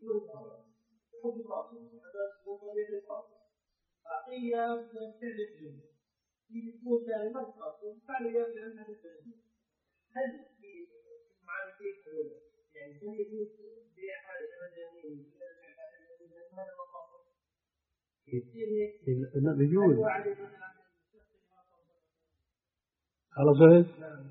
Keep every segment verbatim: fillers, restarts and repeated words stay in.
بيجوز على صحيح.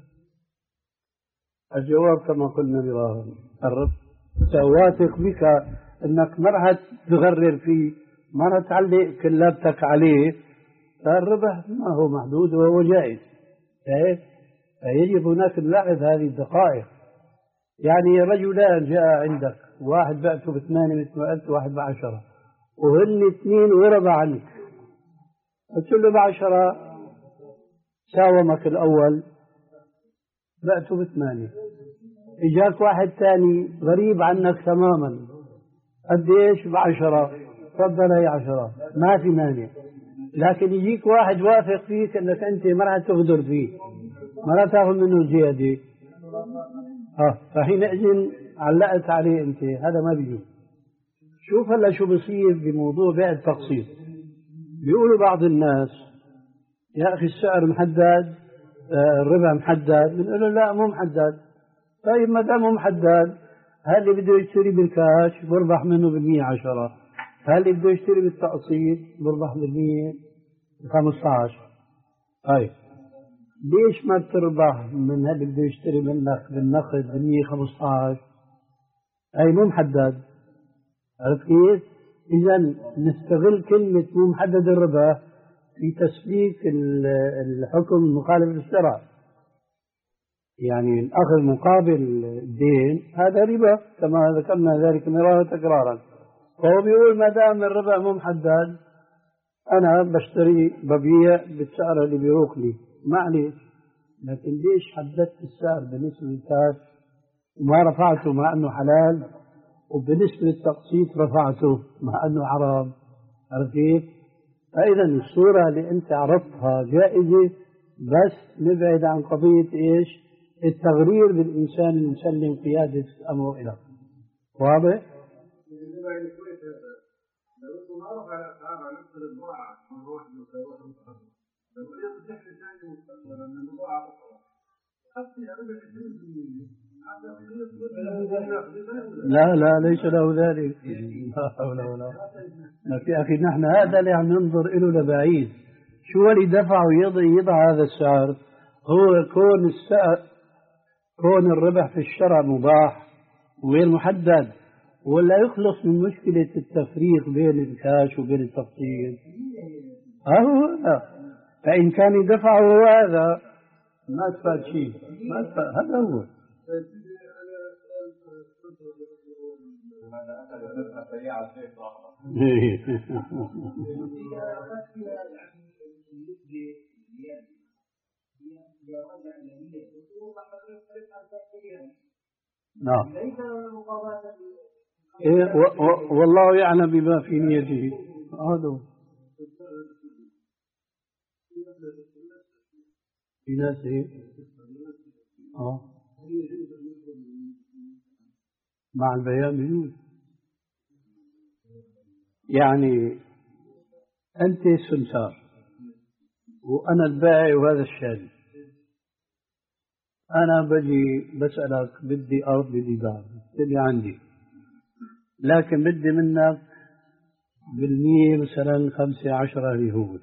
الجواب كما قلنا مرارا، الرب واثق بك انك ما راح تغرر فيه، ما راح تعلق كلابتك عليه، فالربح ما هو محدود وهو جائز. فيجب هناك نلاحظ هذه الدقائق. يعني رجلان جاء عندك، واحد بعته بثمانية مثل ما قلت، واحد بعشرة، وهن اثنين ورضى عنك، قلت له بعشرة ساومك الأول بعته بثمانية، إجاك واحد ثاني غريب عنك تماما قديش بعشرة، تفضل هي عشرة ما في مانع. لكن يجيك واحد واثق فيك أنك أنت ما راح تغدر فيه، ما راح تاخذ منه زيادة، اه فحينئذ علقت عليه أنت، هذا ما بيجوز. شوف هلا شو بصير بموضوع بيع التقسيط. بيقولوا بعض الناس يا أخي السعر محدد، الربح محدد، بنقول له لا مو محدد. طيب ما دام مو محدد، هل اللي بده يشتري بالكاش بربح منه بالمية عشرة، هل اللي بده يشتري بالتقسيط بربح بالمية خمسة عشر. طيب ليش ما بتربح من هل بده يشتري منك بالنقد بالمية خمسة عشر؟ هي مو محدد. عرفت كيف؟ إذا نستغل كلمة مو محدد الربح في تسليك الحكم المخالف للشرع. يعني الأخذ مقابل الدين هذا ربا كما ذكرنا ذلك مرارا تكرارا. فهو بيقول ما دام الربا مو محدد، أنا بشتري ببيع بالسعر اللي بيروق لي، معلش. لكن ليش حددت السعر بالنسبة للكاش وما رفعته مع أنه حلال، وبالنسبة للتقسيط رفعته مع أنه حرام؟ عرفت كيف؟ فإذا الصورة اللي أنت عرضتها جائزة، بس نبعد عن قضية إيش؟ التغرير بالإنسان المسلم قيادة أمره إلى. واضح؟ لا لا ليس له ذلك، لا حول ولا قوة. لكن أخي نحن هذا اللي عم ننظر إله لبعيد. شو اللي دفعه يضع, يضع هذا السعر؟ هو كون السعر، كون الربح في الشرع مباح وغير محدد، ولا يخلص من مشكلة التفريق بين الكاش وبين التقسيط. أهو فإن كان يدفعه هذا ما استفاد شيء، ما استفاد. هذا هو. نعم. إيه والله يعلم بما في نيته. هذا في ناس إيه آه مع البيان بيجوز. يعني أنت السمسار وأنا البائع وهذا الشاري، أنا بجي بسألك بدي أرض بدي دار، تبي عندي، لكن بدي منك بالمية مثلا خمسة عشرة ريهول.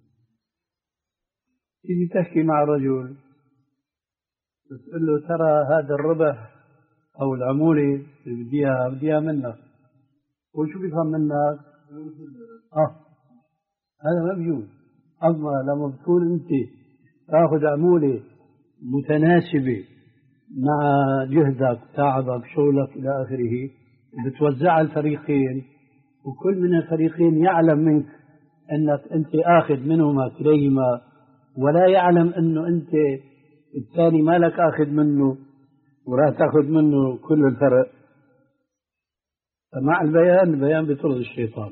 تيجي تحكي مع رجل تقول له ترى هذا الربح أو العمولة اللي بديها بديها منك، وشو بيفهم منك؟ آه هذا ما بيجوز. أما لما بتكون أنت تأخذ عمولة متناسبة مع جهدك تعبك شغلك إلى آخره، بتوزع الفريقين، وكل من الفريقين يعلم منك أنك أنت آخذ منهما كليهما، ولا يعلم أنه أنت الثاني ما لك آخذ منه وراح تأخذ منه كل الفرق. فمع البيان، البيان بطرد الشيطان.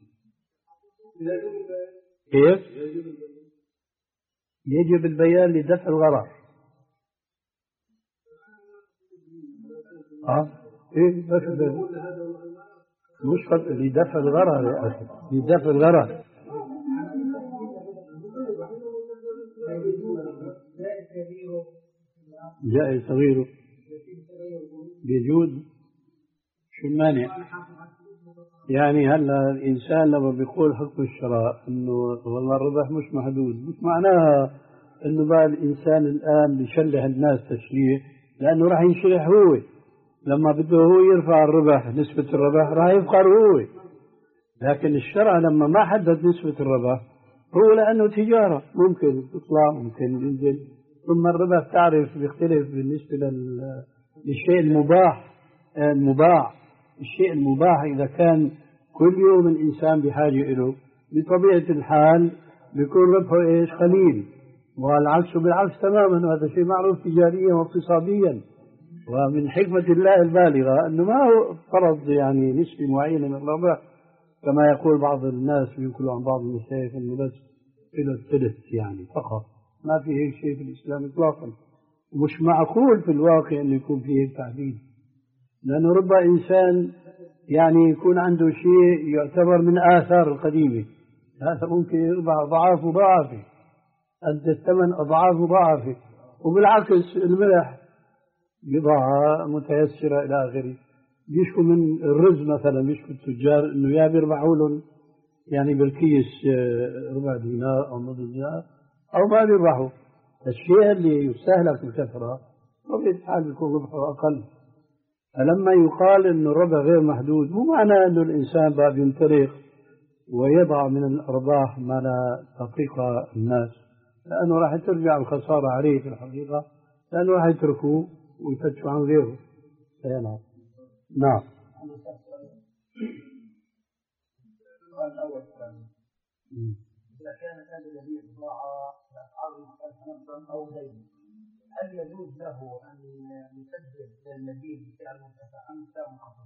كيف؟ يجب البيان لدفع الغرر. اه ايه بس مش قد- لدفع الغرر يا أخي، لدفع الغرر. جائز صغيره بيجوز، شو المانع؟ يعني هلا الإنسان لما بيقول حكم الشراء إنه والله الربح مش محدود، مش معناها إنه بقى الإنسان الآن بيشلح الناس تشليح، لأنه راح ينشلح هو لما بده هو يرفع الربح، نسبة الربح راح يفقر هو. لكن الشرع لما ما حدد نسبة الربح هو لأنه تجارة ممكن تطلع ممكن ينزل، ثم الربح تعرف بيختلف بالنسبة لل- للشيء المباح المباع. الشيء المباح إذا كان كل يوم الإنسان بحاجة إله بطبيعة الحال بيكون ربحه إيش قليل، والعكس بالعكس تماما، وهذا شيء معروف تجاريا واقتصاديا. ومن حكمة الله البالغة أنه ما هو فرض يعني نسبة معينة من الربح كما يقول بعض الناس بينقلوا عن بعض المشايخ أنه بس إلى الثلث يعني فقط. ما في هيك شيء في الإسلام إطلاقا، ومش معقول في الواقع أنه يكون فيه هيك تحديد، لأنه رب إنسان يعني يكون عنده شيء يعتبر من آثار القديمة، هذا ممكن يربح أضعاف مضاعفة، أدى الثمن أضعاف مضاعفة. وبالعكس الملح بضاعة متيسرة إلى آخره. بيشكوا من الرز مثلا، بيشكوا التجار إنه يا بيربحوا لهم يعني بالكيس آه، ربع دينار أو نصف دينار، أو ما بيربحوا. الشيء اللي يستهلك بكثرة طبيعة الحال بيكون ربحه أقل. فلما يقال إنه الربح غير محدود مو معناه إنه الإنسان بقى بينطلق ويضع من الأرباح ما لا تطيق الناس، لأنه راح ترجع الخسارة عليه في الحقيقة، لأنه راح يتركوه ويفتشوا عن غيره. نعم نعم. إذا كان هذا الذي بضاعة أسعار مختلفة نفسا أو دين، هل يجوز له أن يسدد للمبيع بسعر مرتفع أم سعر منخفض؟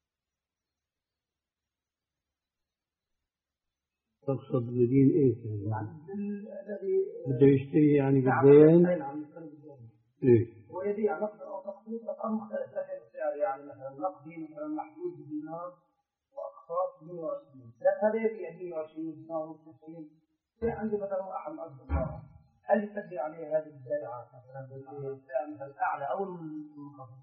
تقصد بدين إيه يعني؟ الذي بده يشتري يعني بالدين؟ نعم يشتري بالدين. إيه. ويبيع نقد أو تقسيط أسعار مختلفة لكن السعر يعني مثلا نقدي مثلا محدود بدينار وأقساط مئة وعشرين، لا هذا يبيع مئة وعشرين دينار وعشرين. في عندي مثلا أحد الأصدقاء، هل يسجل عليه هذه البيعة مثلا بالسعر مثلا الأعلى أو المنخفض؟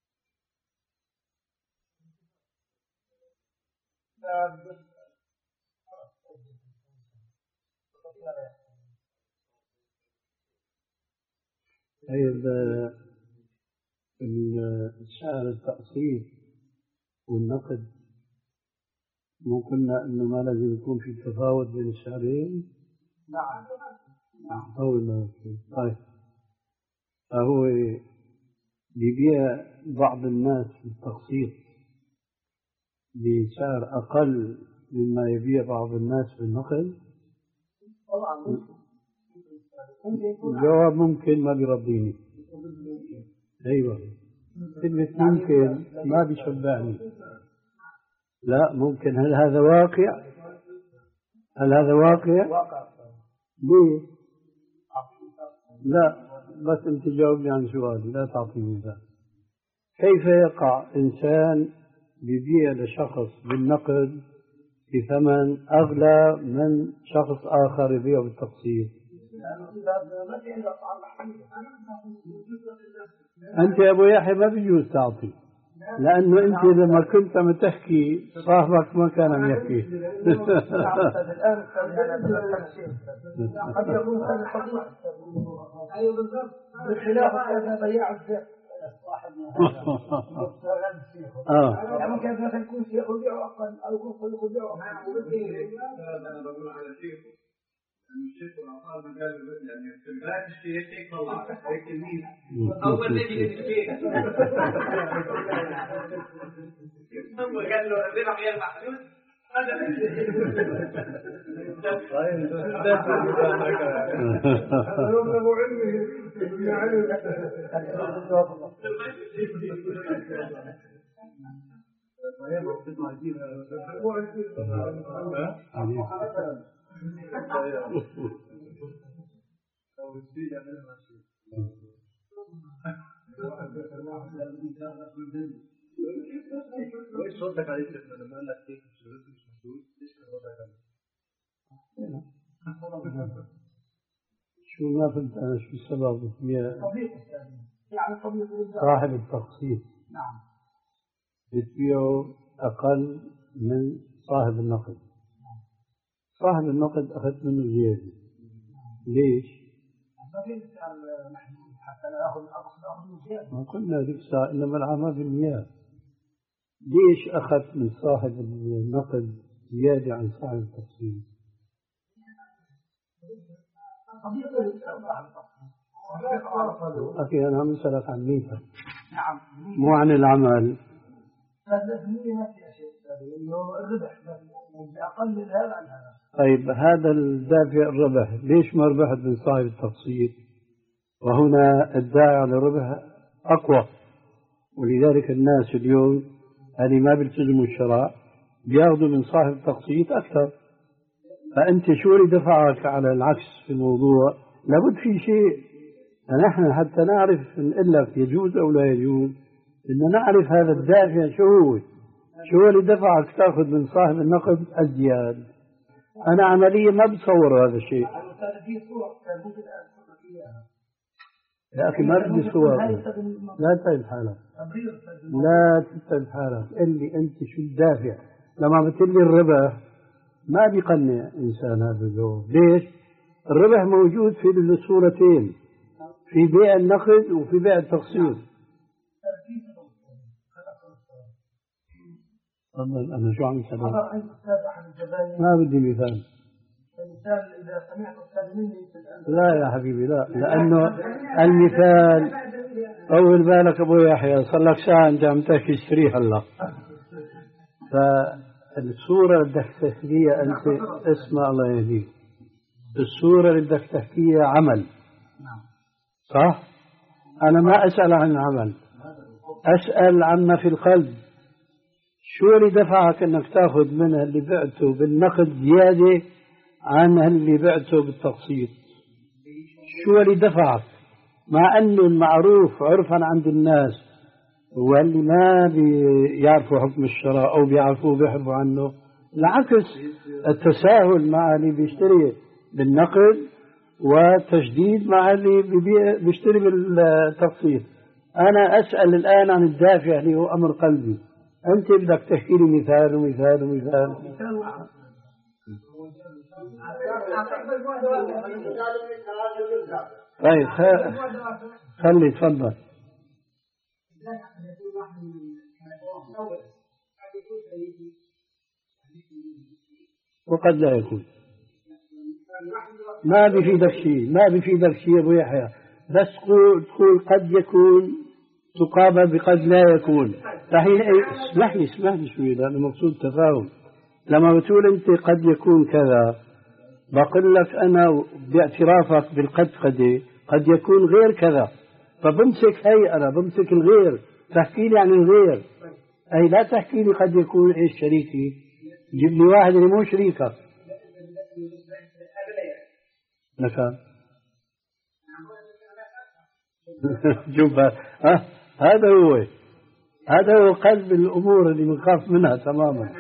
طيب سعر التقسيط والنقد مو قلنا انه ما لازم يكون في تفاوت بين السعرين؟ نعم نعم. أو ما في. طيب فهو بيبيع بعض الناس بالتقسيط بسعر أقل مما يبيع بعض الناس بالنقد؟ الجواب ممكن ما بيرضيني. أيوة كلمة ممكن ما بيشبعني. لا ممكن. هل هذا واقع؟ هل هذا واقع؟ ليه؟ لا بس أنت جاوبني عن سؤالي، لا تعطيني مثال. كيف يقع إنسان بيبيع لشخص بالنقد بثمن أغلى من شخص آخر يبيع بالتقسيط؟ أنت يا أبو يحيى ما بيجوز تعطي، لأنه أنت لما كنت عم تحكي صاحبك ما كان عم يحكي. قد يكون هذا صحيح. أيوة بالضبط. بخلاف هذا بياع الزيت صاحبنا هذا. يعني ممكن مثلا يكون شيخ يبيعه أقل أو يكون صديق يبيعه أقل. أنا بقول على شيخ يعني الشيخ والأطفال مجال يعني استمرار الشيخ هيك طلع هيك تلميذ أول نجي للشيخ هو قال له الربح غير محدود هذا طيب هذا أبو علمي ابن علم وإيش ردك عليه لما قال لك كيف الشروط مش محدود؟ إيش كان ردك عليه؟ شو ما فهمت أنا شو السبب هي يعني طبيعي صاحب التقسيط نعم بتبيعه أقل من صاحب النقد. صاحب النقد أخذت منه زيادة. ليش؟ ما في سعر محدود حتى لا ياخذ الاقصى ياخذ من زياده. ما قلنا ذيك الساعة إنما الأعمال بالمياه. ليش أخذت من صاحب النقد زيادة عن صاحب التقسيط؟ أخي أنا عم أسألك عن نيتك نعم مو عن العمل. هذا ما في شيء انه الربح باقل من هذا عن هذا. طيب هذا الدافع الربح، ليش ما ربحت من صاحب التقسيط؟ وهنا الداعي للربح أقوى، ولذلك الناس اليوم اللي ما بيلتزموا الشراء بياخذوا من صاحب التقسيط أكثر. فأنت شو اللي دفعك على العكس في الموضوع؟ لابد في شيء نحن حتى نعرف نقول لك يجوز أو لا يجوز، إن نعرف هذا الدافع شو هو، شو اللي دفعك تأخذ من صاحب النقد الزيادة. أنا عمليا ما بتصور هذا الشيء. يا أخي ما بدي صور، لا تتعب حالك، لا تتعب حالك، قل لي أنت شو الدافع. لما بتقول لي الربح ما بيقنع إنسان هذا الجواب. ليش؟ الربح موجود في الصورتين، في بيع النقد وفي بيع التقسيط. تفضل. أنا شو عم أسأل؟ ما بدي مثال. إذا سمعت أستاذ مني لا يا حبيبي لا، لأنه المثال أول بالك أبو يحيى صار لك ساعة أنت عم تحكي اشتري هلا. فالصورة اللي بدك تحكيها أنت اسمع الله يهديك، الصورة اللي بدك تحكيها عمل صح؟ أنا ما أسأل عن العمل، أسأل عما في القلب. شو اللي دفعك أنك تأخذ منها اللي بعته بالنقد زيادة عن اللي بعته بالتقسيط؟ شو اللي دفعك؟ مع أنه المعروف عرفا عند الناس واللي ما بيعرفوا حكم الشراء أو بيعرفوه بيحبوا عنه، العكس التساهل مع اللي بيشتري بالنقد وتشديد مع اللي بيشتري بالتقسيط. أنا أسأل الآن عن الدافع اللي هو أمر قلبي، أنت بدك تحكي لي مثال ومثال ومثال. طيب خلي تفضل. وقد لا يكون، ما بيفيدك شيء، ما بيفيدك شيء يا أبو يحيى، بس تقول قد يكون تقابل بقد لا يكون. الحين اسمح لي اسمح لي شوي لأنه مقصود تفاهم. لما بتقول أنت قد يكون كذا، بقول لك أنا باعترافك بالقد قد قد يكون غير كذا، فبمسك هي أنا بمسك الغير، تحكي لي عن الغير، أي لا تحكي لي قد يكون إيش شريكي، جيب لي واحد اللي مو شريكك. نعم شوف ها، هذا هو هذا هو قلب الأمور اللي بنخاف منها تماما.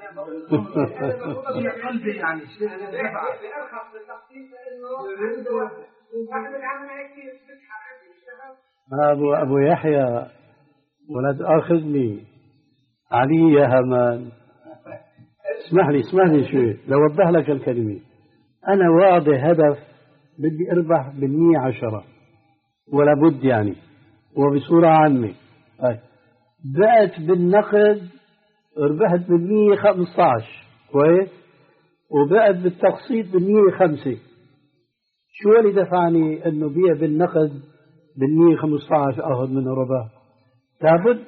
أبو أبو يحيى ولا تأخذني علي يا همان. اسمح لي اسمح لي شوي لوضح لك الكلمة. أنا واضح هدف، بدي أربح بالمية عشرة ولا بد يعني، وبصورة عامة. بعت بالنقد ربحت بالمية خمسة عشر كويس، وبعت بالتقسيط بالمية خمسة. شو اللي دفعني أنه بيع بالنقد بالمية خمسة عشر أخذ منه ربح؟ لابد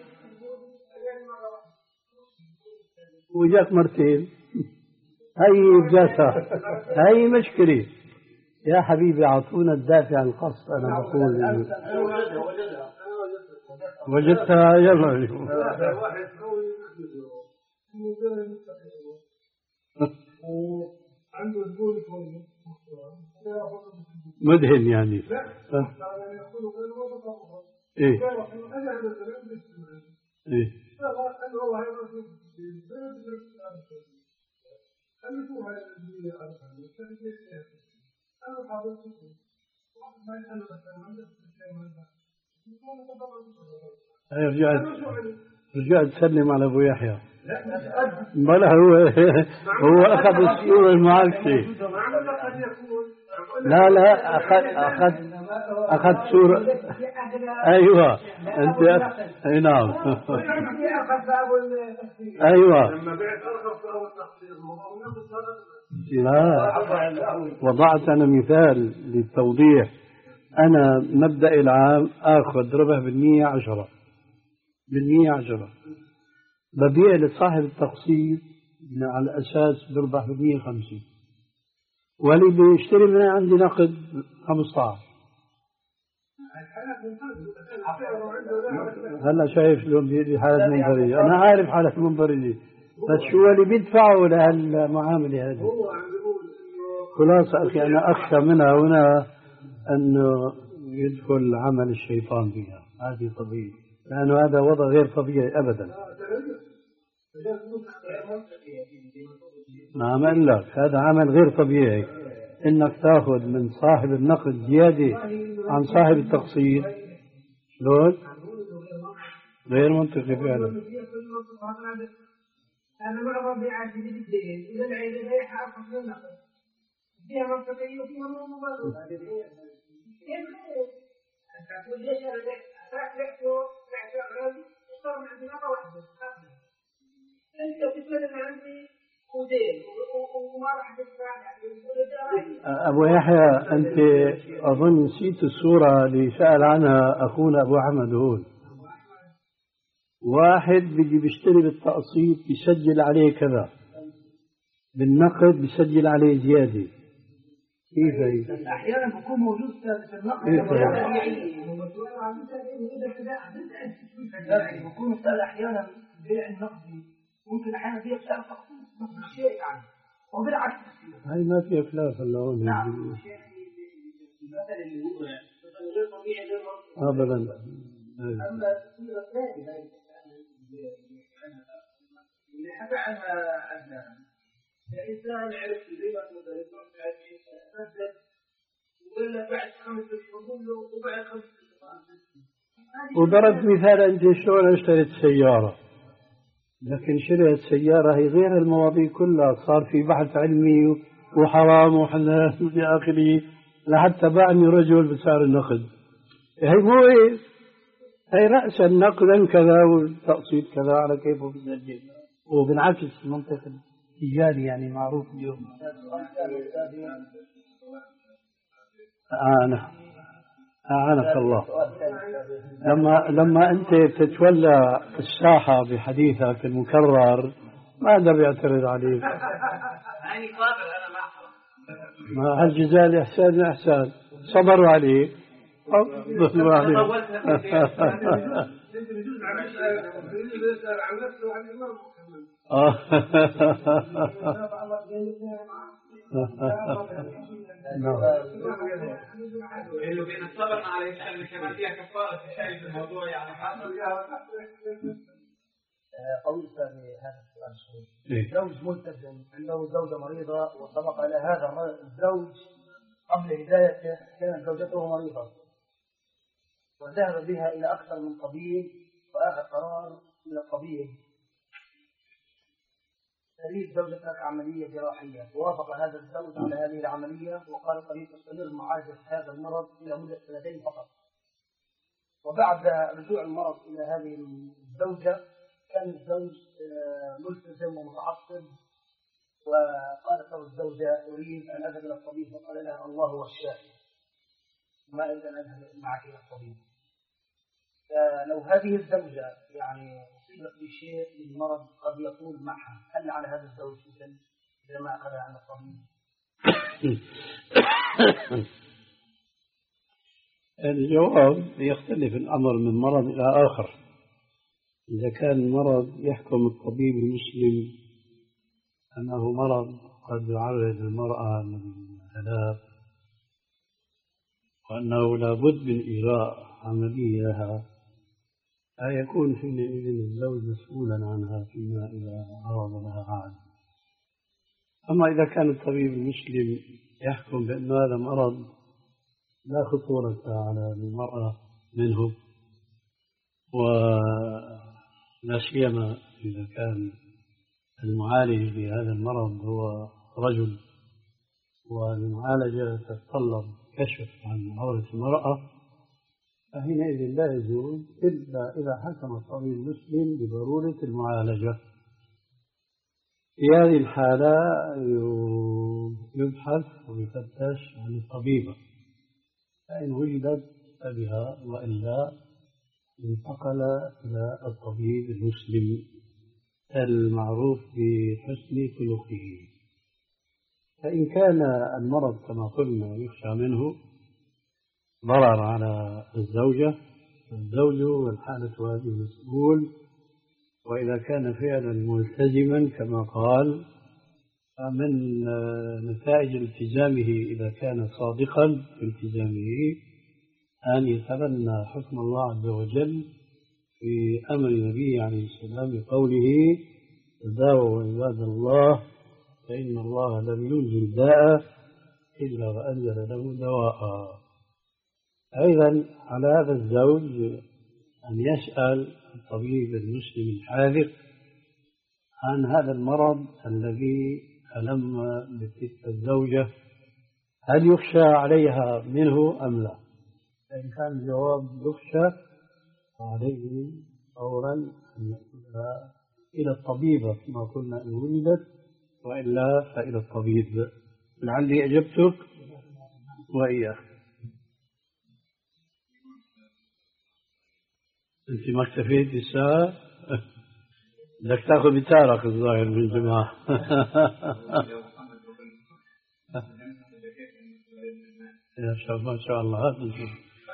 وجاك مرتين. هاي جاتها، هاي مشكلة يا حبيبي. أعطونا الدافع الخاص. أنا بقول وجدتها يلا مدهن يعني. ايه ايه رجعت رجعت تسلم على أبو يحيى. بلا هو هو أخذ الصورة المعاكسة. لا لا أخذ أخذ أخذ صورة. أيوة أنت أخ... أي نعم. أيوة لا وضعت أنا مثال للتوضيح. أنا مبدأ العام آخذ ربح بالمية عشرة بالمية عشرة، ببيع لصاحب التقسيط على أساس بربح بالمية خمسين، واللي بيشتري من عندي نقد خمسة عشر. هلا شايف لهم بحالة منفردة. أنا عارف حالة منفردة، بس شو اللي بيدفعوا لهالمعاملة هذه؟ خلاص أخي أنا أخشى منها هنا أنه يدخل عمل الشيطان فيها. هذه طبيعي، لأنه هذا وضع غير طبيعي أبدا. نعم أقول لك هذا عمل غير طبيعي، إنك تأخذ من صاحب النقد زيادة عن صاحب التقسيط. شلون؟ غير منطقي فعلا. أنا معظم بيعاتي بالدين إذا العيد بيعها أرخص من النقد فيها منطقية وفيها مبالغة. كيف خير؟ أنت تقول ليش أنا بعت بعته بعت غالي وصار من عندي مرة واحدة. أنت تتكلم عندي ودين وما راح تدفع يعني. أبو يحيى أنت أظن نسيت الصورة اللي سأل عنها أخونا أبو أحمد هون. واحد بيجي بيشتري بالتقسيط بيسجل عليه كذا، بالنقد بيسجل عليه زيادة. كيف هي؟ أحيانا بيكون موجود في النقد بيكون أستاذ أحيانا بيع النقدي ممكن أحيانا بيع سعر تقسيط نفس الشيء يعني وبالعكس. هاي ما في خلاف هلا هون. نعم المثل اللي هو غير طبيعي غير أبدا. أما الصيغة الثانية اللي حكى عنها عدنان الإنسان عرف زي ما تقول يروح بعد يتردد وقال له بعد خمس أشهر له وبعد خمس أشهر. وضربت مثال أنت شلون اشتريت سيارة، لكن شريت سيارة هي غير المواضيع كلها، صار في بحث علمي وحرام وحلال إلى آخره لحتى باعني رجل بسعر النقد. هي مو إيه هي رأسا نقدا كذا والتقسيط كذا على كيفه بيسجل، وبالعكس المنطق التجاري يعني معروف اليوم. أنا أعانك الله. لما لما أنت تتولى الساحة بحديثك المكرر ما حدا بيعترض عليك. ما هالجزاء الإحسان إحسان صبروا عليك صبروا عليك. اللي بين الصبر على الإنسان كمان فيها كفارة شيء في الموضوع يعني حاصل. قول ثاني هذا السؤال. زوج ملتزم عنده زوجة مريضة وسبق إلى هذا الزوج قبل هدايته كانت زوجته مريضة وذهب بها إلى أكثر من طبيب وأخذ قرار من الطبيب تريد زوجتك عملية جراحية، ووافق هذا الزوج على هذه العملية وقال الطبيب تستمر معالجة هذا المرض إلى مدة سنتين فقط. وبعد رجوع المرض إلى هذه الزوجة كان الزوج ملتزم ومتعصب وقالت له الزوجة أريد أن أذهب إلى الطبيب، فقال لها الله هو الشافي ما أريد أن أذهب معك إلى الطبيب. لو هذه الزوجة يعني أصيبت بشيء من مرض قد يطول معها، هل على هذا الزوج مثل إذا ما أخذ عن الطبيب؟ الجواب يختلف الأمر من مرض إلى آخر. إذا كان مرض يحكم الطبيب المسلم أنه مرض قد يعرض المرأة للهلاك وأنه لابد من إجراء عملية لها، يكون حينئذ الزوج مسؤولا عنها فيما إذا عرض لها عاد. أما إذا كان الطبيب المسلم يحكم بأن هذا مرض لا خطورة على المرأة منه، ولا سيما إذا كان المعالج لهذا المرض هو رجل، والمعالجة تتطلب كشف عن عورة المرأة، فحينئذ لا يجوز إلا إذا حكم الطبيب المسلم بضرورة المعالجة. في هذه الحالة يبحث ويفتش عن الطبيبة، فإن وجدت فبها، وإلا انتقل إلى الطبيب المسلم المعروف بحسن خلقه. فإن كان المرض كما قلنا يخشى منه ضرر على الزوجة، الزوج والحالة هذه مسؤول، وإذا كان فعلا ملتزما كما قال، فمن نتائج التزامه إذا كان صادقا في التزامه أن يتبنى حكم الله عز وجل في أمر النبي عليه السلام بقوله: تداووا عباد الله فإن الله لم ينزل داء إلا وأنزل له دواء. أيضا على هذا الزوج أن يسأل الطبيب المسلم الحاذق عن هذا المرض الذي ألم بتلك الزوجة، هل يخشى عليها منه أم لا؟ فإن كان الجواب يخشى فعليه فورا أن يأخذها إلى الطبيبة كما قلنا إن وجدت، وإلا فإلى الطبيب. لعلي أجبتك وإياك. أنت ما اكتفيت الساعة؟ بدك تاخذ بتارك الظاهر من الجماعة. يا شاء ما شاء الله. هذا نشوف.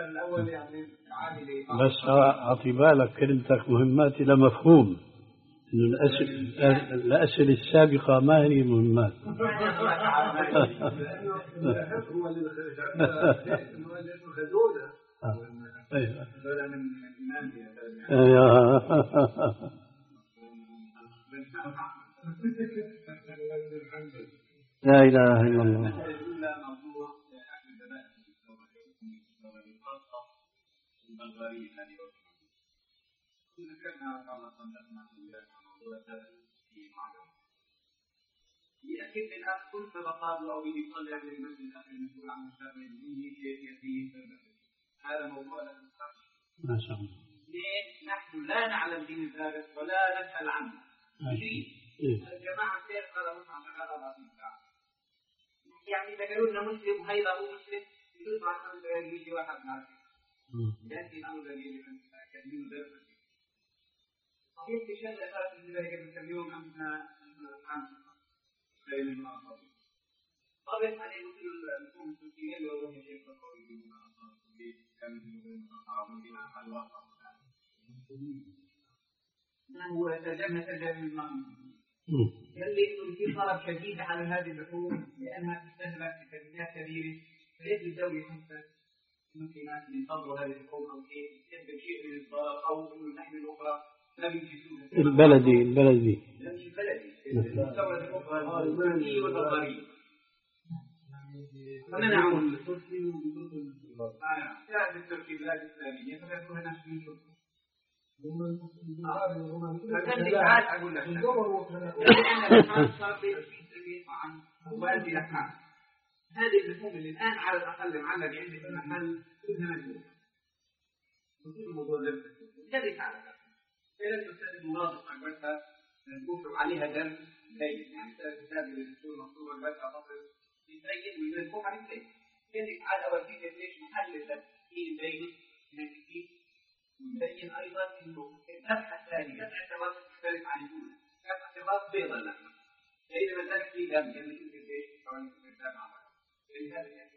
بس أعطي بالك كلمتك مهمات إلى مفهوم إنه الأسئلة الأسئلة السابقة ما هي مهمات. لا إله إلا الله. يأكد الأخ كل طبقات أو يصلي على المسجد الأخير المسؤول عن مشابه الديني كيف يتيه هذا موضوع ما شاء الله. ليه نحن لا نعلم دين الثالث ولا نسأل عنه. الجماعة كيف قال مصعب هذا الرسول يعني إذا قالوا لنا مسلم هيدا هو مسلم يقول بعض الناس يجي واحد ناس لكن أمر الذي كثير درس كيف تشهد أساس ذلك اليوم أمنا عن غير المعصوم طبعا أن يقول لكم تسيئين لو هو شيء قوي من أصحاب كم من أصحاب بنا حلوة ما هو ترجمة ترجمة المعنى اللي في طلب شديد على هذه اللحوم لأنها تستهلك بكميات كبيرة، فيجب الدولة حتى ممكن أن ينتظروا هذه اللحوم أو كيف يسبب شيء من الضرر أو من اللحم الأخرى لا بيجيسوها. البلدي البلدي. لا مش البلدي. المستورد الأخرى التركي والبلغاري. فمنعوا التركي والبلغاري. آه، كانت التركي بلاد إسلامية فكانوا ناس من تركيا. فكان ساعات أقول لك أنا صار في عن والدي لحام هذه اللحوم اللي الآن على الأقل معلق عندي في المحل كلها مجهولة وكل الموضوع ده كذلك على ذلك إذا الأستاذ المناطق أكبرتها نقول عليها دم بين يعني الأستاذ اللي يقول مصروع أكبرتها تصل يتريد ويبنكوها على البيت كذلك على أولئك ليش محللة في بين نتيجة ويبين أيضا أنه الفتحة الثانية اعتبار تختلف عن الأولى كانت اعتبار بيضا لها إذا ما ذلك في دم يعني يمكن ليش كمان الإنسان عمل لهذا يعني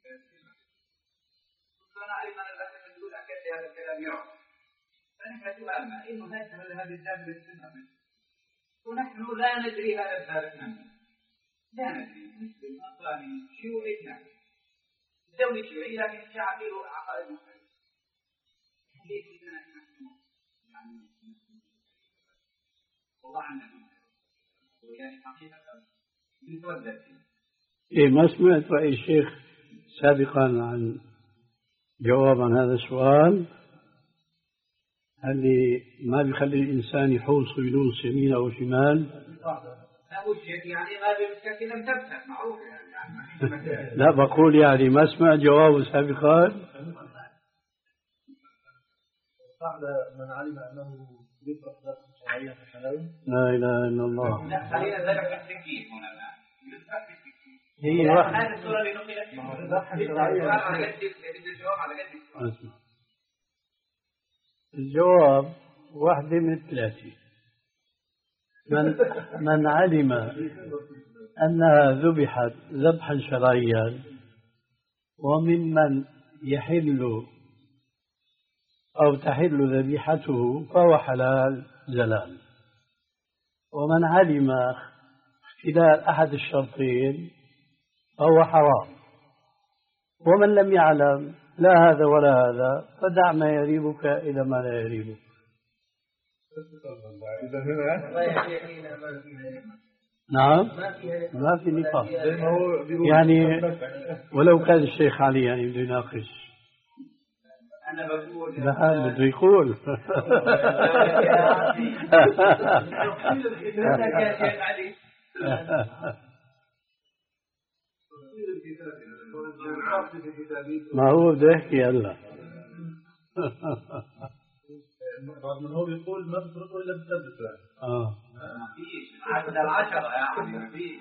فأنا أيضا الأخير نقول أكد هذا الكلام يعرف فنحن سؤالنا إنه هذا هذا الدم بالسنة ونحن لا ندري هذا الثالث منه لا ندري مسلم أصلاني شيوعي دولي شيوعي لكن شعبي وعقائد مختلفة ليس لنا نحن يعني والله عنا ويعني حقيقة إيه ما سمعت رأي الشيخ سابقا عن جواب عن هذا السؤال اللي ما بيخلي الإنسان يحوص ويلوص يمين أو شمال. يعني ما بيمسك لم تمسك معروف يعني. لا بقول يعني ما سمعت جوابه سابقا. من علم أنه يطرح ذبح شرعيا فحلال. لا إله إلا الله. لا خلينا ذبح بالسكين هنا الآن. هي واحدة. هذه الصورة اللي نقلت ذبح شرعيا. على قد الجواب على قد الجواب واحدة من الثلاثة. من من علم أنها ذبحت ذبحا شرعيا وممن يحل أو تحل ذبيحته فهو حلال زلال. ومن علم اختلال أحد الشرطين فهو حرام. ومن لم يعلم لا هذا ولا هذا فدع ما يريبك إلى ما لا يريبك. نعم ما في نقاش يعني ولو كان الشيخ علي يعني بده يناقش. أنا بقول لا بده يقول. ما هو بده يحكي هلا. رغم انه هو يقول ما بتركوا الا بسبب اه ما فيش عدد العشرة يعني ما فيش.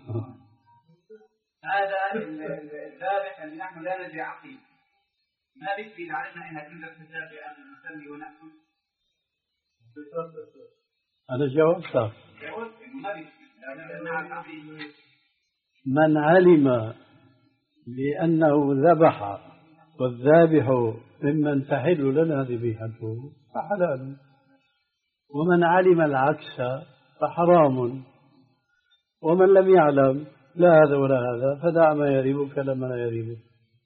هذا الذابح اللي نحن لا ندري عقيم ما بيكفي لعلمنا انك انت تتابع ان نسمي ونأكل. هذا جواب صح. ما بيكفي من علم بأنه ذبح والذابح ممن تحل لنا ذبيحته فحلال. ومن علم العكس فحرام. ومن لم يعلم لا هذا ولا هذا فدع ما يريبك لما لا يريبك.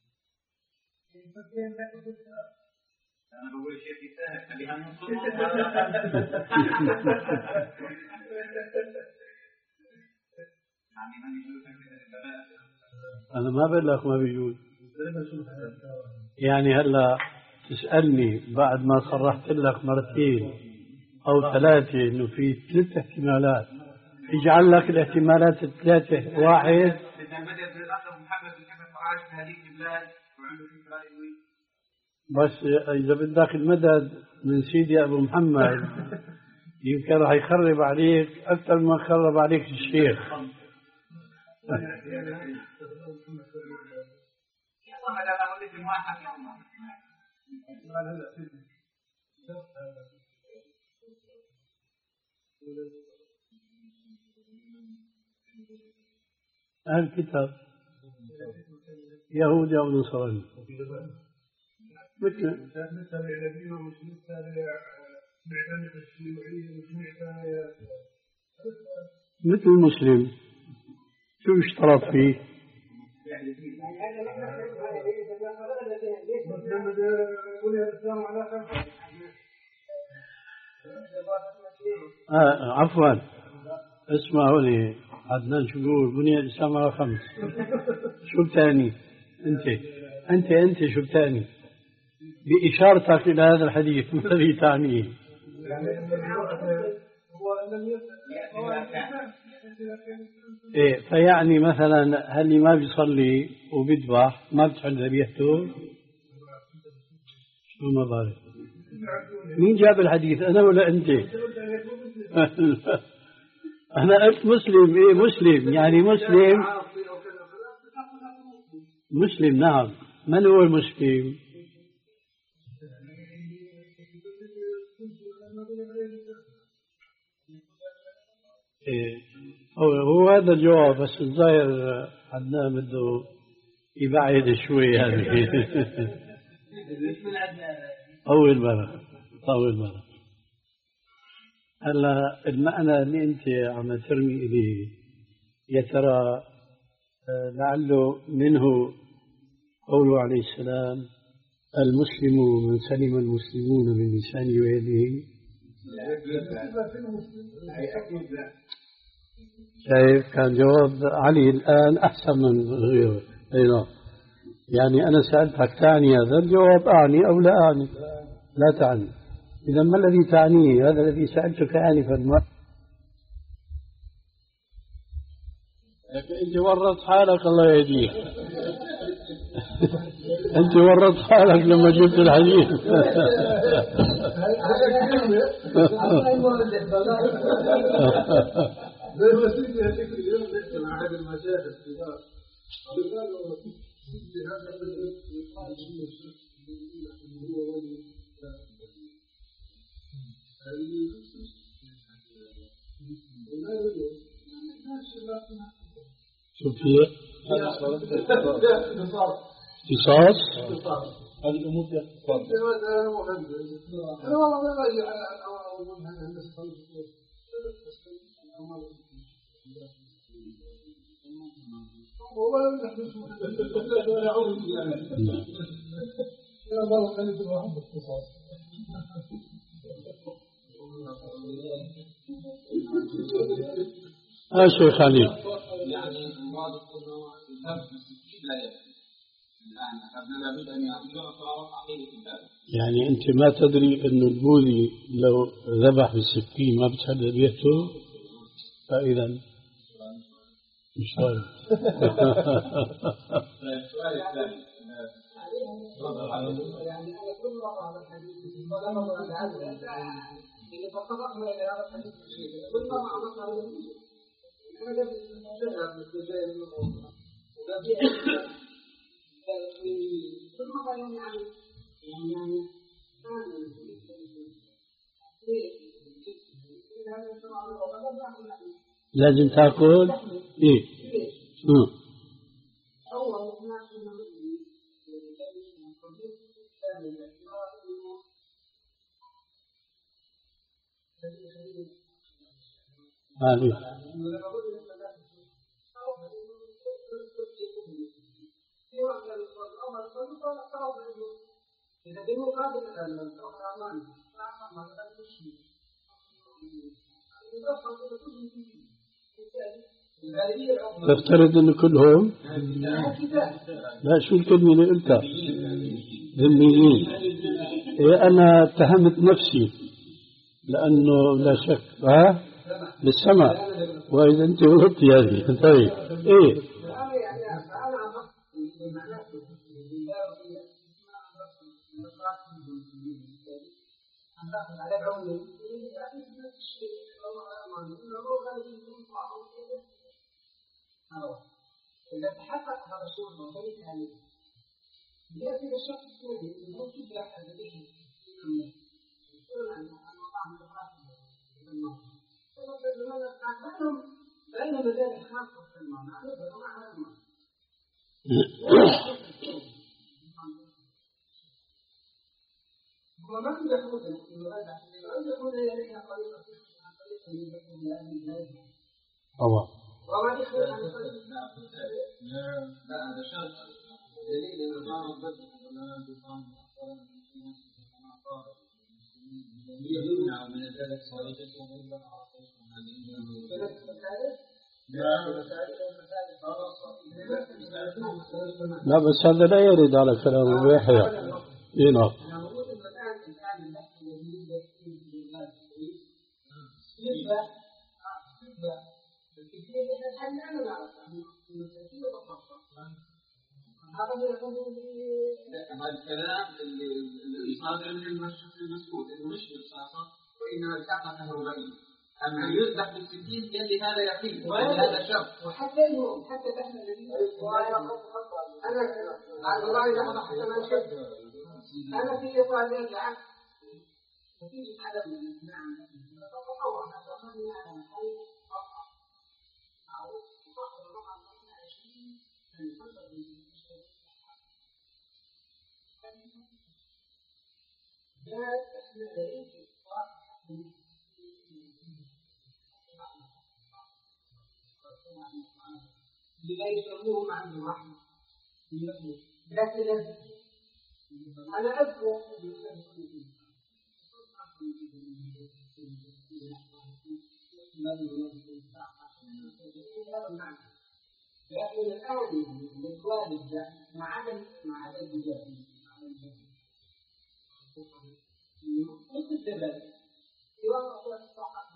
أنا بقول شيء سهل خلينا ننصر. أنا ما بقول لك ما بيجوز. يعني هلا تسألني بعد ما صرحت لك مرتين أو ثلاثة إنه في ثلاث احتمالات يجعل لك الاحتمالات الثلاثة واحد. بس إذا بدك المدد من سيدي أبو محمد يمكن راح يخرب عليك أكثر ما خرب عليك الشيخ. أهل الكتاب يهودي أو نصراني مثل مثل المسلم شو اشترط فيه؟ آه عفوا اسمعوني عدنان شو بقول بني الإسلام على خمس. شو الثاني أنت أنت أنت شو الثاني بإشارتك إلى هذا الحديث ما الذي تعنيه؟ إيه فيعني مثلا هل ما بيصلي وبيذبح ما بتحل ذبيحته؟ شو ما بعرف مين جاب الحديث أنا ولا أنت؟ أنا قلت مسلم. إيه مسلم يعني مسلم مسلم نعم. من هو المسلم؟ إيه هو هذا الجواب بس الظاهر عدنان بده يبعد شوي يعني. أول مرة أول مرة. هلا المعنى اللي أنت عم ترمي إليه يا ترى لعله منه قوله عليه السلام المسلم من سلم المسلمون من لسانه ويده. شايف كان جواب علي الآن أحسن من غيره. أي نعم. يعني أنا سألتك تعني هذا الجواب أعني أو لا أعني؟ لا تعني. إذا ما الذي تعنيه؟ هذا الذي سألتك آنفا. أنت ورط حالك الله يهديك. أنت ورط حالك لما جبت الحديث. شوف هي قصاص هذه الأمور فيها قصاص. أنا والله ما أجي على أول هذا الناس والله نحن يا الله خليك الواحد بالقصاص. آه شيخ علي. يعني بعض القضاء لا يكفي. يعني أنت ما تدري أن البوذي لو ذبح بالسكين ما بتحدد بيته، فإذا مش رايح. السؤال الثاني يعني أنا كل مرة هذا الحديث ولا مرة هذا إذا تطرقنا إلى هذا الحديث كل مرة عرفنا هذا الحديث أنا قبل نذهب للجزائر وقبل كل مرة يعني يعني لازم تأكل إيه؟ شو؟ هذه تفترض ان كلهم لا شو الكلمة اللي قلتها ذميين. إيه أنا اتهمت نفسي لأنه لا شك ها بالسمع، وإذا أنت قلت هذه طيب إيه إذا تحقق هذا الشيء الموجود يعني يأتي الشخص الثاني الموجود يحصل به فإن مدارس خاصة في المعنى نعرفها مع المعنى وما يكون يكون إليها طريقة عن طريقة من أهل البلاد طبعا وما يخرج عن طريقة لا هذا شرط دليل أن الله ضد ولا بطان يمنع من ذلك صالحة وغير لا بس هذا لا يرد على كلام يحيى. إيه نعم هذا الكلام اللي صادر من المشخص المسؤول انه مش بالرصاصه وانما الحقه كهربائيه. اما يذبح بالسكين قال لي هذا يقين وهذا شر. وحتى اليوم حتى احنا الذين انا على الله لحظه حتى ما نشد انا في اطار ذلك العكس نتيجه عدم الاسماع تطور هذا على الحي او فقط رقم عشرين من حسب لما يسموهم عند الرحمة لكن أنا أذكر لكن الأولي للوالد مع عدم مع عدم الجهل مثل الجبل يوقف الطاقة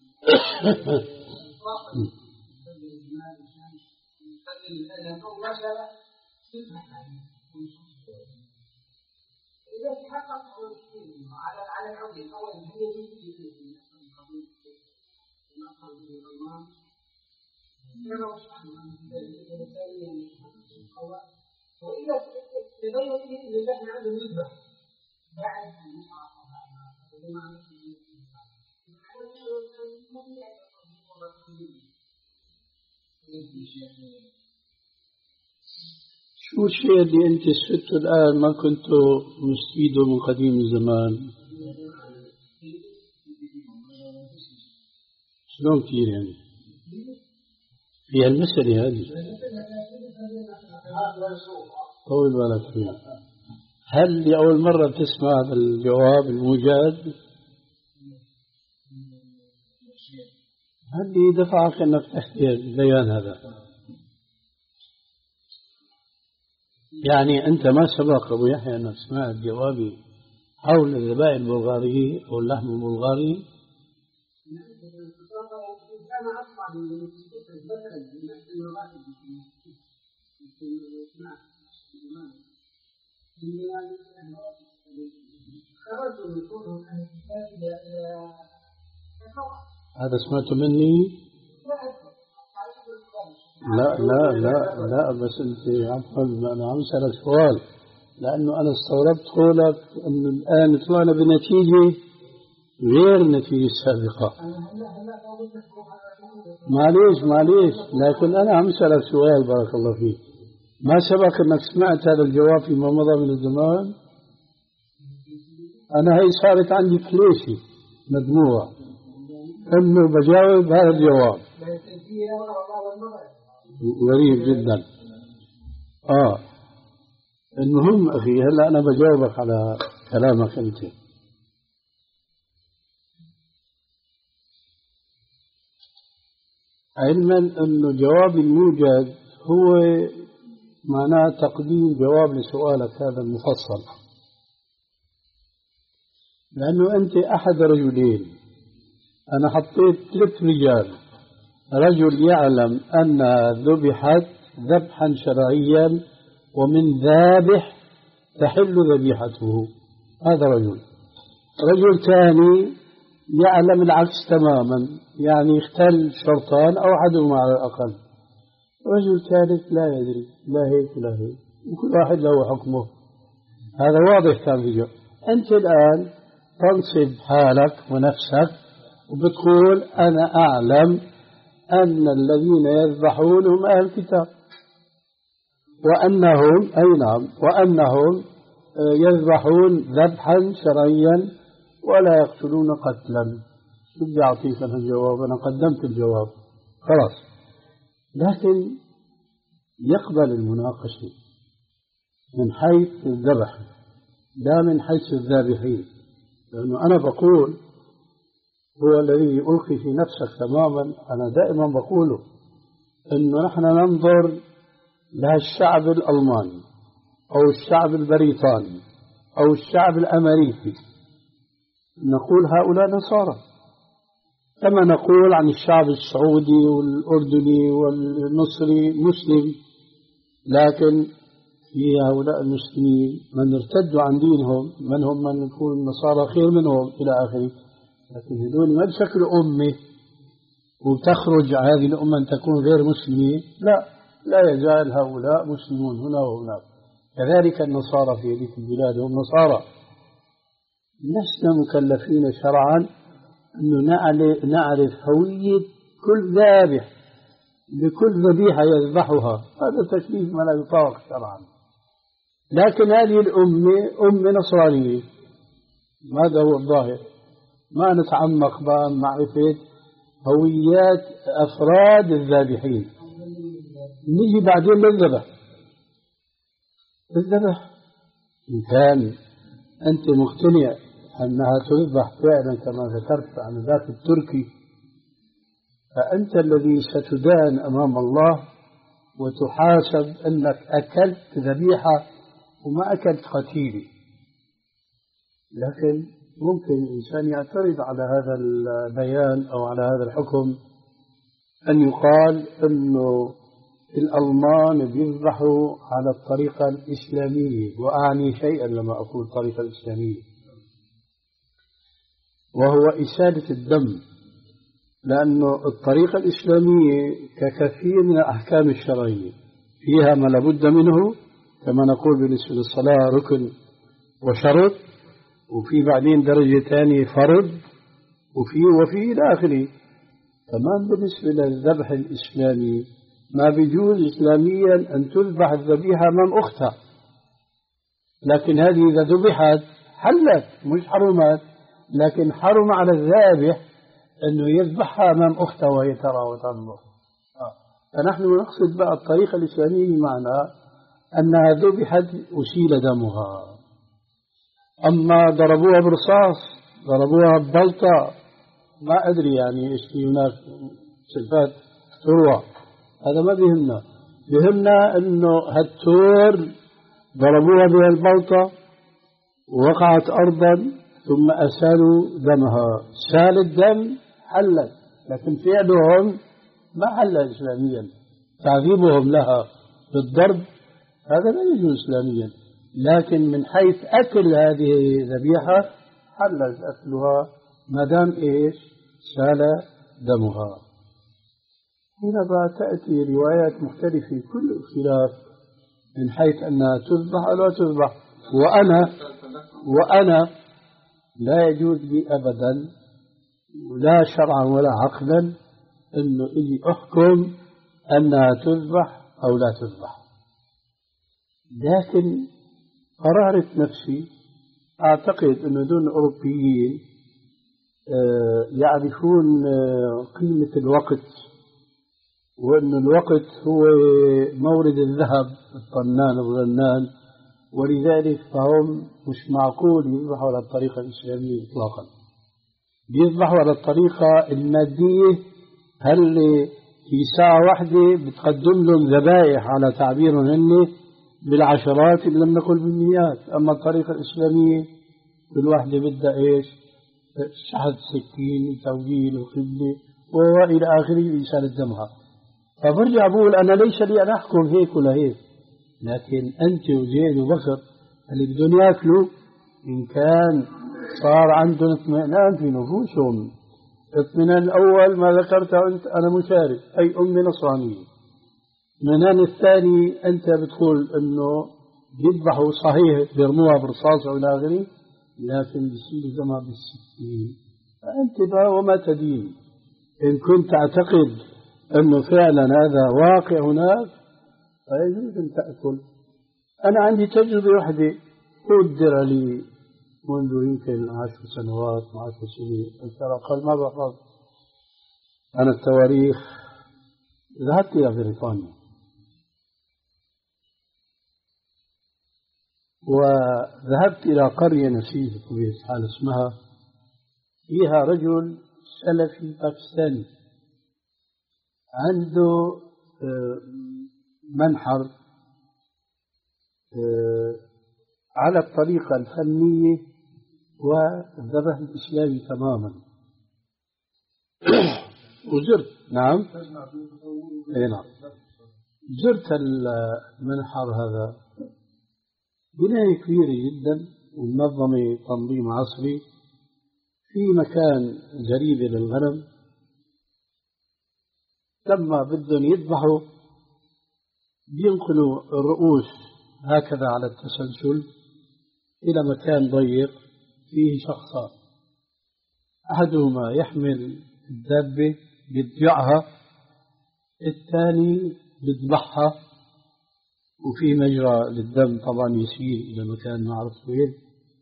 إذا تحقق على على العود الأول هي وإذا تبين إن نحن عنده نسبة بعد شو الشيء اللي أنت استفدته الآن ما كنت مستفيده من قديم الزمان؟ شلون كثير يعني؟ هي المسألة هذه طول بالك فيها. هل لأول مرة تسمع الجواب الموجز؟ هل دفعك أنك تحكي البيان هذا؟ يعني أنت ما سبق أبو يحيى أنك سمعت جوابي حول الذبائح البلغارية أو اللحم البلغاري؟ هذا سمعته مني؟ لا لا لا لا بس أنت عفوا أنا عم أسألك سؤال لأنه أنا استغربت قولك أنه الآن طلعنا بنتيجة غير النتيجة السابقة. معليش معليش لكن أنا عم أسألك سؤال بارك الله فيك. ما سبق أنك سمعت هذا الجواب فيما مضى من الزمان؟ أنا هي صارت عندي كليشي مجموعة أنه بجاوب هذا الجواب غريب جدا. آه المهم أخي هلأ أنا بجاوبك على كلامك أنت. علما أنه جواب الموجز هو معناه تقديم جواب لسؤالك هذا المفصل، لأنه أنت أحد رجلين. أنا حطيت ثلاث رجال، رجل يعلم أن ذبحت ذبحا شرعيا ومن ذابح تحل ذبيحته، هذا رجل. رجل ثاني يعلم العكس تماما، يعني اختل شرطان أو أحدهما على الأقل. رجل ثالث لا يدري لا هيك ولا هيك، وكل واحد له حكمه. هذا واضح كان في جو. أنت الآن تنصب حالك ونفسك وبتقول أنا أعلم أن الذين يذبحون هم أهل الكتاب، وأنهم أي نعم وأنهم يذبحون ذبحا شرعيا ولا يقتلون قتلا. شو بدي أعطيك أنا الجواب؟ أنا قدمت الجواب خلاص. لكن يقبل المناقشة من حيث الذبح لا من حيث الذابحين، لأنه أنا بقول هو الذي ألقي في نفسك تماما. أنا دائما بقوله أنه نحن ننظر للشعب الألماني أو الشعب البريطاني أو الشعب الأمريكي، نقول هؤلاء نصارى، كما نقول عن الشعب السعودي والأردني والمصري مسلم. لكن في هؤلاء المسلمين من ارتدوا عن دينهم، من هم من يكون النصارى خير منهم إلى آخره، لكن هذول ما بشكل أمة وتخرج هذه الأمة أن تكون غير مسلمين، لا لا يزال هؤلاء مسلمون هنا وهناك. كذلك النصارى في هذه البلاد هم نصارى. لسنا مكلفين شرعا أن نعرف هوية كل ذابح بكل ذبيحة يذبحها، هذا تكليف ما لا يطاق شرعا. لكن هذه الأمة أمة نصرانية، هذا هو الظاهر. ما نتعمق بمعرفة هويات أفراد الذابحين. نيجي بعدين للذبح. الذبح إن كان أنت مقتنع أنها تذبح فعلا كما ذكرت عن ذاك التركي فأنت الذي ستدان أمام الله وتحاسب أنك أكلت ذبيحة وما أكلت قتيل. لكن ممكن الإنسان يعترض على هذا البيان أو على هذا الحكم، أن يقال أنه الألمان بيذبحوا على الطريقة الإسلامية، وأعني شيئا لما أقول الطريقة الإسلامية، وهو إسالة الدم، لأنه الطريقة الإسلامية ككثير من الأحكام الشرعية فيها ما لابد منه، كما نقول بالنسبة للصلاة ركن وشرط، وفي بعدين درجة ثانية فرض، وفي وفي إلى آخره. كمان بالنسبة للذبح الإسلامي ما بيجوز إسلاميا أن تذبح الذبيحة أمام أختها، لكن هذه إذا ذبحت حلت مش حرمت، لكن حرم على الذابح أنه يذبحها أمام أختها وهي ترى وتنظر. فنحن نقصد بقى الطريقة الإسلامية بمعنى أنها ذبحت أسيل دمها. أما ضربوها برصاص، ضربوها ببلطة، ما أدري يعني إيش في هناك صفات تروى، هذا ما بيهمنا. بيهمنا أنه هالتور ضربوها بها البلطة ووقعت أرضا ثم أسالوا دمها، سال الدم حلت، لكن فعلهم ما حل إسلاميا. تعذيبهم لها بالضرب هذا لا يجوز إسلاميا، لكن من حيث أكل هذه الذبيحة حلت أكلها ما دام إيش سال دمها. هنا بقى تأتي روايات مختلفة كل اختلاف من حيث أنها تذبح أو لا تذبح. وأنا وأنا لا يجوز لي أبدا لا شرعا ولا عقلا أنه إلي أحكم أنها تذبح أو لا تذبح، لكن قرارة نفسي أعتقد أن دون أوروبيين يعرفون قيمة الوقت، وأن الوقت هو مورد الذهب الطنان الغنان، ولذلك فهم مش معقول يذبحوا على الطريقة الإسلامية إطلاقا، بيذبحوا على الطريقة المادية. هل في ساعة واحدة بتقدم لهم ذبائح على تعبيرهم هن بالعشرات إن لم نقل بالمئات. أما الطريقة الإسلامية كل واحدة بدها إيش شحذ سكين وتوجيل وقبلة وإلى آخره إسالة دمها. فبرجع بقول أنا ليس لي أن أحكم هيك ولا هيك، لكن أنت وزيد وبكر اللي بدهم ياكلوا إن كان صار عندهم اطمئنان في نفوسهم. اطمئنان الأول ما ذكرته أنت أنا مشارك أي أمي نصرانية. الاطمئنان الثاني أنت بتقول إنه يذبحوا صحيح بيرموها برصاص أو إلى آخره، لكن بيصير دمها بالسكين. فأنت بقى وما تدين. إن كنت تعتقد إنه فعلا هذا واقع هناك فيجوز أن تأكل. أنا عندي تجربة واحدة قدر لي منذ يمكن عشر سنوات عشر سنين على الأقل، ما بحفظ أنا التواريخ. ذهبت إلى بريطانيا وذهبت إلى قرية نسيت بطبيعة الحال اسمها، فيها رجل سلفي باكستاني عنده منحر على الطريقة الفنية والذبح الإسلامي تماما. وزرت نعم اي نعم زرت المنحر هذا، بناية كبيرة جدا ومنظمة تنظيم عصري في مكان جريبة للغنم. لما بدهم يذبحوا بينقلوا الرؤوس هكذا على التسلسل إلى مكان ضيق فيه شخصان، أحدهما يحمل الدابة يضيعها، الثاني يذبحها، وفي مجرى للدم طبعا يسير إلى مكان معروف وين.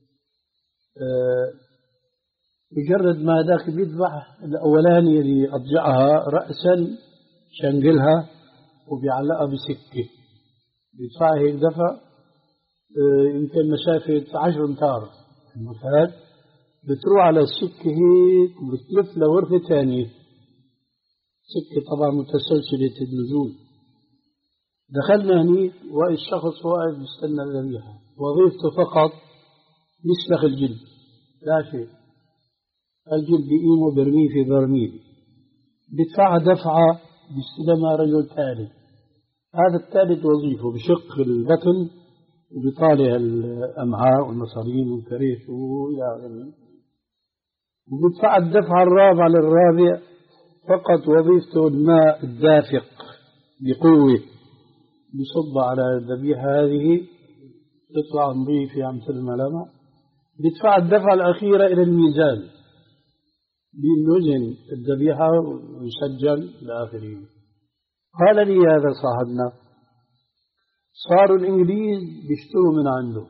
مجرد ما ذاك بيذبح الأولاني اللي أضجعها رأسا شنقلها وبيعلقها بسكة بيدفعها هيك دفع يمكن مسافة عشر أمتار المكان، بتروح على السكة هيك وبتلف لغرفة ثانية سكة طبعا متسلسلة النزول. دخلنا هنيك والشخص واقف بيستنى الذبيحة، وظيفته فقط يسلخ الجلد، لا شيء. الجلد بيقيمه برميه في برميل، بيدفع دفعة بيستلمها رجل ثالث. هذا الثالث وظيفه بشق البطن وبيطالع الأمعاء والمصارين والكريش وإلى آخره، وبيدفع الدفعة الرابعة للرابع، فقط وظيفته الماء الدافق بقوة بصب على الذبيحة هذه تطلع نظيفة مثل ما لمع. بيدفع الدفعة الأخيرة إلى الميزان بيوزن الذبيحة ويسجل إلى آخره. قال لي هذا صاحبنا صاروا الإنجليز بيشتروا من عنده،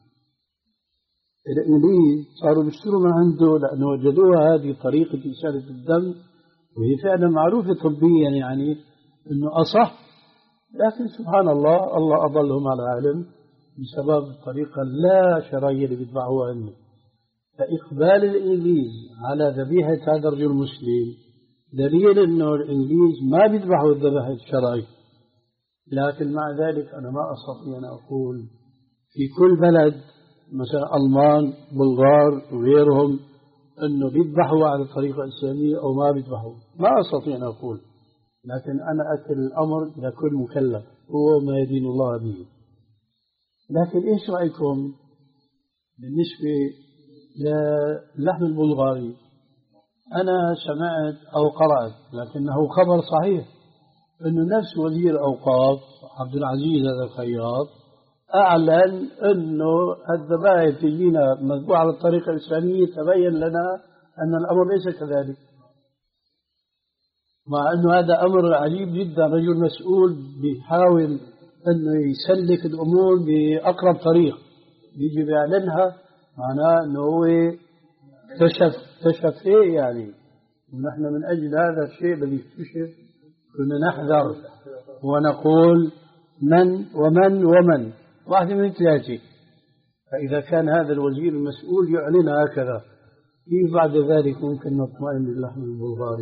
الإنجليز صاروا بيشتروا من عنده لأنه وجدوها هذه طريقة إزالة الدم، وهي فعلا معروفة طبيا يعني أنه أصح. لكن سبحان الله الله أضلهم على علم بسبب الطريقة لا شرعية اللي بيتبعوها عنه. فإقبال الإنجليز على ذبيحة هذا الرجل المسلم دليل أنه الإنجليز ما بيذبحوا الذبائح الشرعية. لكن مع ذلك أنا ما أستطيع أن أقول في كل بلد مثلا ألمان بلغار وغيرهم أنه بيذبحوا على الطريقة الإسلامية أو ما بيذبحوا، ما أستطيع أن أقول. لكن أنا أكل الأمر إلى كل مكلف هو ما يدين الله به. لكن إيش رأيكم بالنسبة للحم البلغاري؟ أنا سمعت أو قرأت لكنه خبر صحيح أنه نفس وزير الأوقاف عبد العزيز هذا الخياط أعلن أنه الذبائح تجينا مذبوحة على الطريقة الإسلامية، تبين لنا أن الأمر ليس كذلك، مع أنه هذا أمر عجيب جدا. رجل مسؤول بيحاول أنه يسلك الأمور بأقرب طريق بيجي بيعلنها، معناه أنه هو اكتشف اكتشف إيه يعني. ونحن من أجل هذا الشيء الذي اكتشف كنا نحذر ونقول من ومن ومن واحد من ثلاثة. فإذا كان هذا الوزير المسؤول يعلن هكذا، كيف بعد ذلك ممكن نطمئن للحم البلغاري؟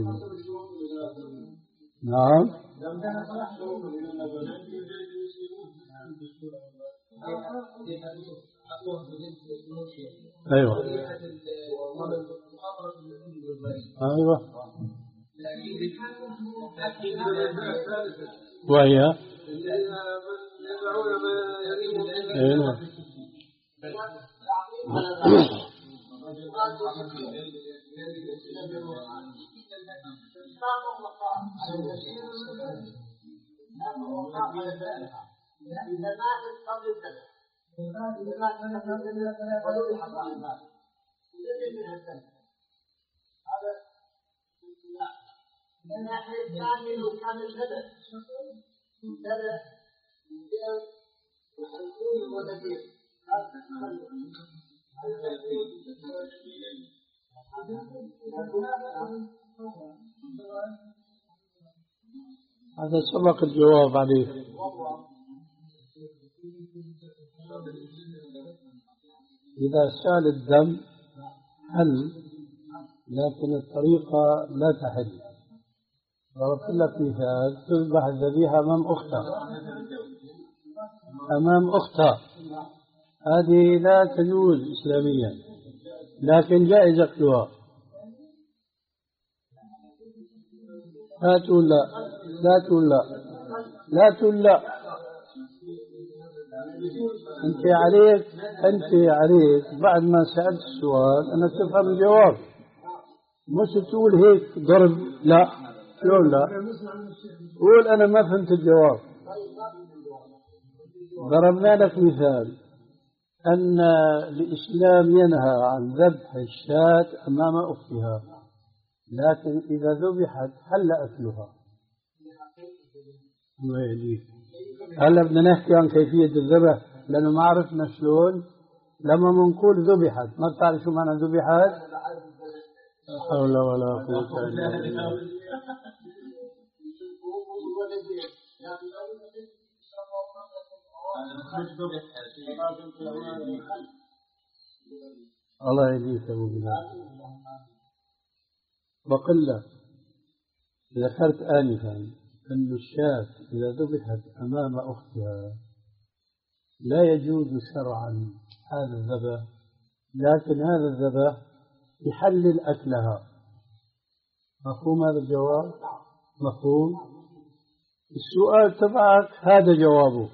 نعم. أيوة أيوة. وهي أيوة. من الناحية الثانية لو كان الهدف هدف وحلقون ونبيل هذا سبق الجواب عليه. إذا سال الدم حل، لكن الطريقة لا تحل. ضربت لك مثال، تذبح الذبيحة أمام أختها أمام أختها هذه لا تجوز إسلاميا، لكن جائز أكلها. لا تقول لا لا تقول لا لا تقول لا. أنت عليك أنت عليك بعد ما سألت السؤال أنك تفهم الجواب، مش تقول هيك ضرب. لا شلون لا؟ قول أنا ما فهمت الجواب. ضربنا لك مثال أن الإسلام ينهى عن ذبح الشاة أمام أختها، لكن إذا ذبحت حل أكلها. هلا بدنا نحكي عن كيفية الذبح لأنه ما عرفنا شلون. لما بنقول ذبحت ما بتعرف شو معنى ذبحت؟ لا حول ولا قوة إلا بالله. الله يهديك أبو بلال. بقول لك ذكرت آنفا أن الشاة إذا ذبحت أمام أختها لا يجوز شرعا هذا الذبح، لكن هذا الذبح يحلل أكلها. مفهوم هذا الجواب؟ مفهوم؟ السؤال تبعك هذا جوابه.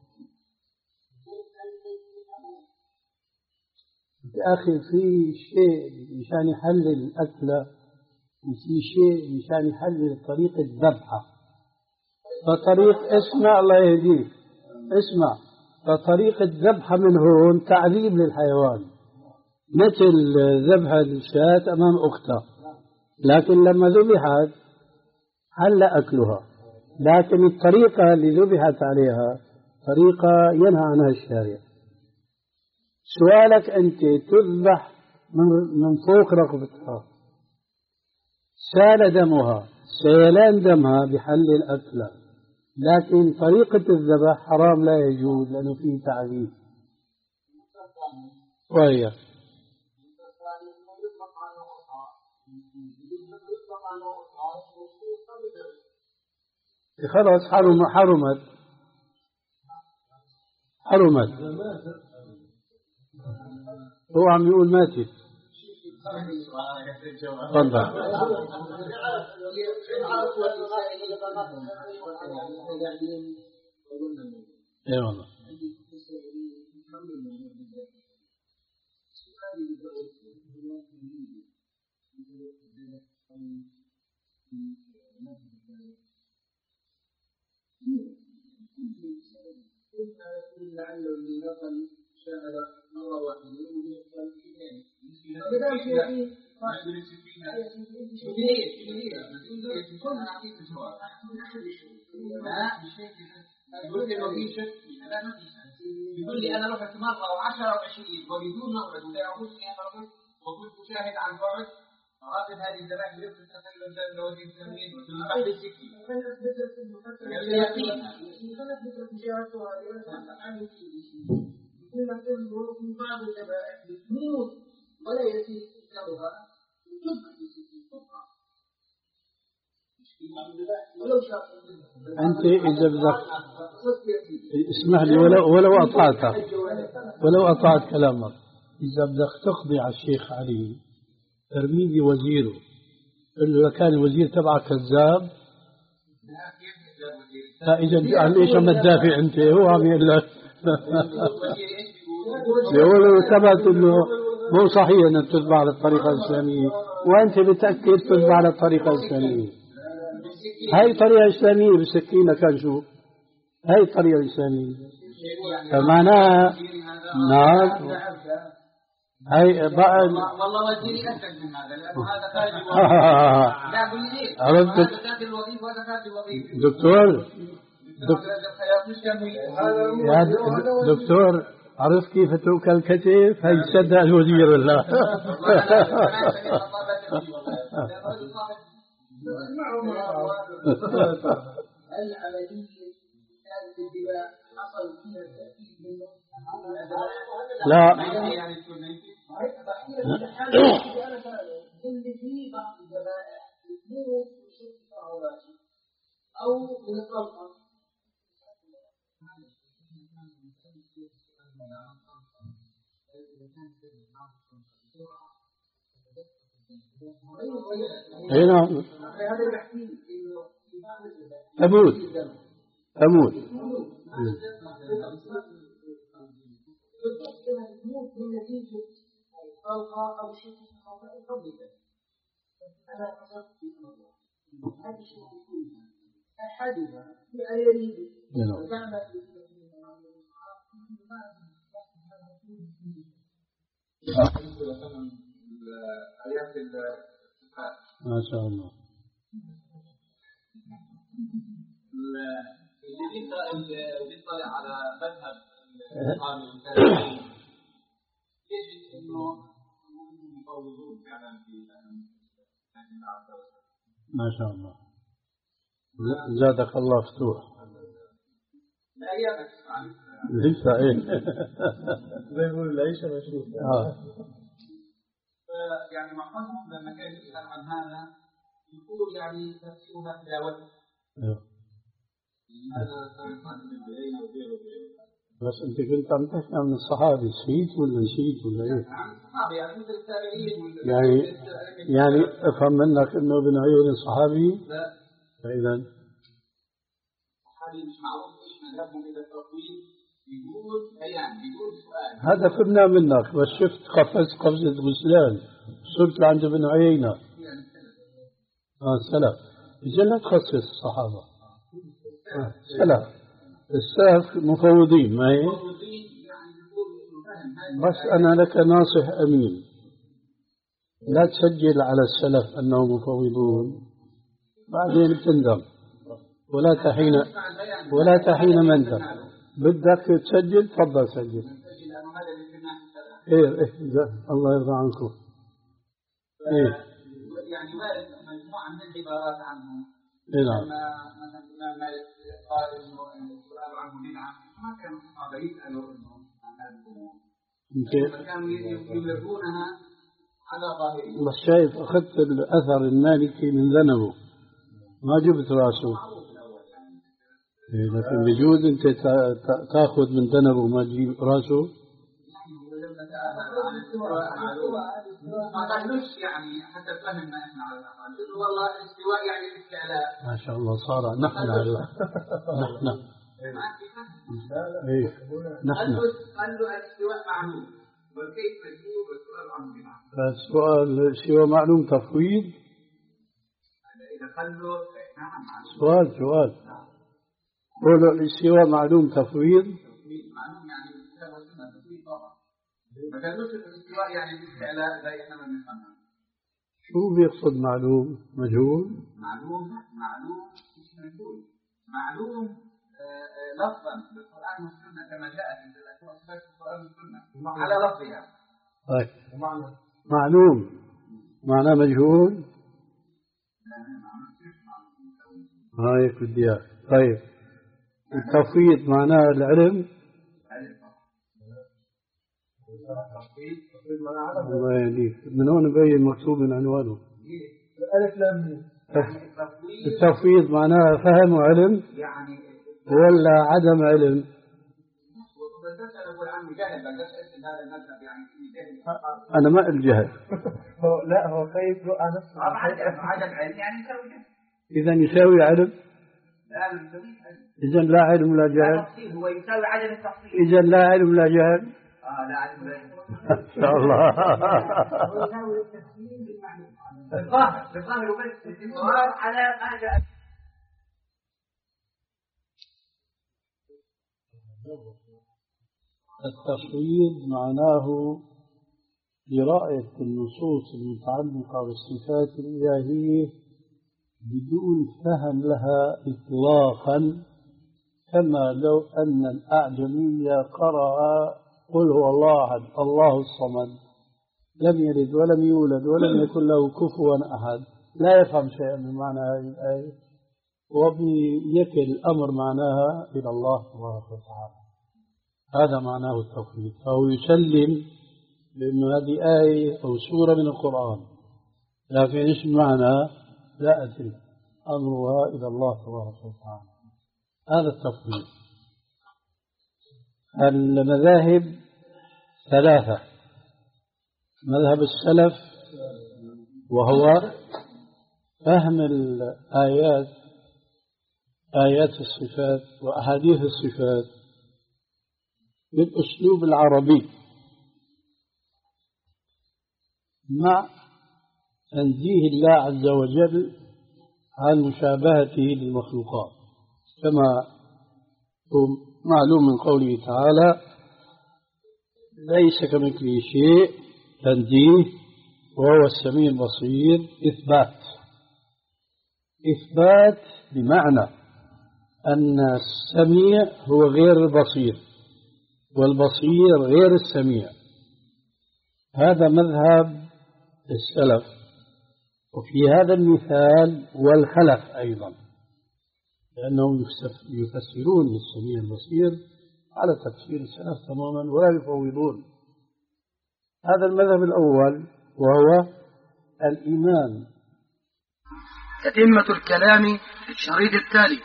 يا أخي في شيء مشان يحلل الأكلة وفي شيء مشان يحلل طريقة ذبحها. فطريق اسمع الله يهديك اسمع فطريقة ذبحها من هون تعذيب للحيوان، مثل ذبح الشاة أمام أختها، لكن لما ذبحت حل أكلها، لكن الطريقة اللي ذبحت عليها طريقة ينهى عنها الشارع. سؤالك أنت تذبح من فوق رقبتها، سال دمها، سيلان دمها بحل الأكلة، لكن طريقة الذبح حرام لا يجوز لأنه فيه تعذيب. وهي خلاص حرم حرمت حرمت هو عم يقول ماتت. تفضل. اي والله. لعله اللي نقل شاهد مرة واحدة يقول لي أنا رحت مرة وعشرة وعشرين وبدون مورد ولا يعودني أنا رحت وكنت أشاهد عن بعد أخذ هذه الذبائح اللي يمكن تخلي الدم لو يجب تمرين وثم بعد السكين. كما تنظر في بعض الذبائح بتموت ولا يتم ذكرها تذبح بسكين تقطع. أنت إذا بدك اسمح لي ولو ولو أطعتك ولو أطعت كلامك، إذا بدك تقضي على الشيخ علي ارمي لي وزيره، قل له كان الوزير تبعك كذاب. إذا ليش عم تدافع أنت؟ هو عم يقول لك ولو ثبت إنه مو صحيح أنك تتبع على الطريقة الإسلامية وأنت بتأكد تتبع على الطريقة الإسلامية. هاي طريقة إسلامية بالسكينة كان شو؟ هاي الطريقة الإسلامية فمعناها نعم. هاي بقى والله وزيري أسد من هذا لأنه هذا خارج الوظيفة. لا قل لي ليه؟ هذا داخل الوظيفة وهذا خارج الوظيفة. دكتور يا دكتور عرفت كيف توكل الكتف؟ هاي صدق الوزير ولا لا أو من الطلقة اي نعم أموت أموت من نتيجة طلقة أو شيء قبل ذلك. أنا قصدت في الله هذه الشروط كلها أحدها يريد وجعل ما شاء الله. اللي بيطلع على مذهب الإمام الثاني يجد إنه يفوضون فعلا في ما شاء الله زادك الله فتوح. لا يأس ليس ايه زي ما يقول ليس مشروع. اه يعني محمد لما كان يسأل عن هذا يقول يعني تفسيرها تلاوته. بس أنت كنت عم تحكي عن الصحابي، نسيت ولا نسيت ولا إيه؟ عن الصحابة يعني مثل التابعين. يعني يعني أفهم منك إنه ابن عيينة صحابي؟ لا. فإذا الصحابي مش معروف إيش مذهبهم إلى التطويل، بيقول بيان بيقول سؤال. هذا فهمنا منك، بس شفت قفزت قفزة غسلان صرت لعند ابن عيينة. آه سلف. إذا لا تخصص الصحابة. آه سلف. السلف مفوضين ما هي؟ بس أنا لك ناصح أمين، لا تسجل على السلف أنهم مفوضون بعدين بتندم، ولا تحين ولا تحين مندم. بدك تسجل تفضل سجل. إيه إيه الله يرضى عنكم. إيه يعني وارد مجموعة من العبارات عنه. إيه نعم. مثلا الإمام مالك قال إنه السؤال عنه بدعة، ما كان الصحابة يسألوا إنه عن هذه الأمور. كانوا يمررونها على ظاهره. بس شايف أخذت الأثر المالكي من ذنبه ما جبت راسه. إيه لكن بجوز أنت تأخذ من ذنبه ما تجيب راسه. ما قالوش يعني حتى فهمنا احنا على الاقل والله الاستواء يعني الاستعلاء. ما شاء الله صار نحن على نحن ايه نحن قال له الاستواء معلوم والكيف مجهول والسؤال عنه بدعة. فالسؤال سوى معلوم تفويض. اذا قال له نعم سؤال سؤال قولوا الاستواء معلوم تفويض. معلوم يعني الكتاب والسنة تفويض طبعا. ما كانوش الاستواء يعني الاستعلاء زي احنا ما بنفهمها. شو بيقصد معلوم؟ مجهول؟ معلوم معلوم مش مجهول. معلوم لفظا بالقرآن والسنة كما جاءت في الأسماء والصفات في القرآن والسنة على لفظها. طيب معلوم معناه مجهول؟ هاي بدي اياك. طيب التفويض معناه العلم؟ الله يهديك. من هون مبين مكتوب من عنوانه الألف لام. التفويض معناه فهم وعلم ولا عدم علم؟ أنا ما الجهل. هو لا هو خايف يقع نفسه. عدم علم يعني يساوي جهل. إذا يساوي علم؟ لا إذا لا علم لا جهل. هو يساوي عدم التفصيل. إذا لا علم لا جهل. آه لا علم لا جهل. إن شاء الله. هو يساوي التفصيل بالمعلوم. بالظاهر بالظاهر وبس السؤال على ما جاء. التفويض معناه قراءة النصوص المتعلقة بالصفات الإلهية بدون فهم لها إطلاقا، كما لو أن الأعجمي قرأ قل هو الله أحد الله الصمد لم يلد ولم يولد ولم يكن له كفوا أحد، لا يفهم شيئا من معنى هذه الآية وبيكل الأمر معناها إلى الله تبارك وتعالى. هذا معناه التفويض. فهو يسلم بأن هذه آية أو سورة من القرآن لكن إيش معنى لا أدري، أمرها إلى الله تبارك وتعالى. هذا التفويض. المذاهب ثلاثة: مذهب السلف وهو فهم الآيات آيات الصفات وأحاديث الصفات بالأسلوب العربي مع تنزيه الله عز وجل عن مشابهته للمخلوقات، كما هو معلوم من قوله تعالى ليس كمثله شيء تنزيه وهو السميع البصير. إثبات إثبات بمعنى أن السميع هو غير البصير والبصير غير السميع. هذا مذهب السلف، وفي هذا المثال والخلف أيضا، لأنهم يفسرون السميع البصير على تفسير السلف تماما ولا يفوضون. هذا المذهب الأول وهو الإيمان تتمة الكلام في الشريط التالي.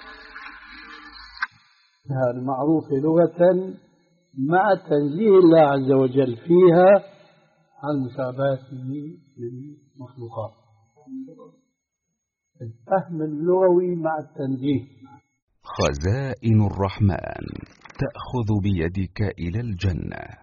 المعروفة لغة مع تنزيه الله عز وجل فيها عن مشابهته للمخلوقات. الفهم اللغوي مع التنزيه. خزائن الرحمن تأخذ بيدك إلى الجنة.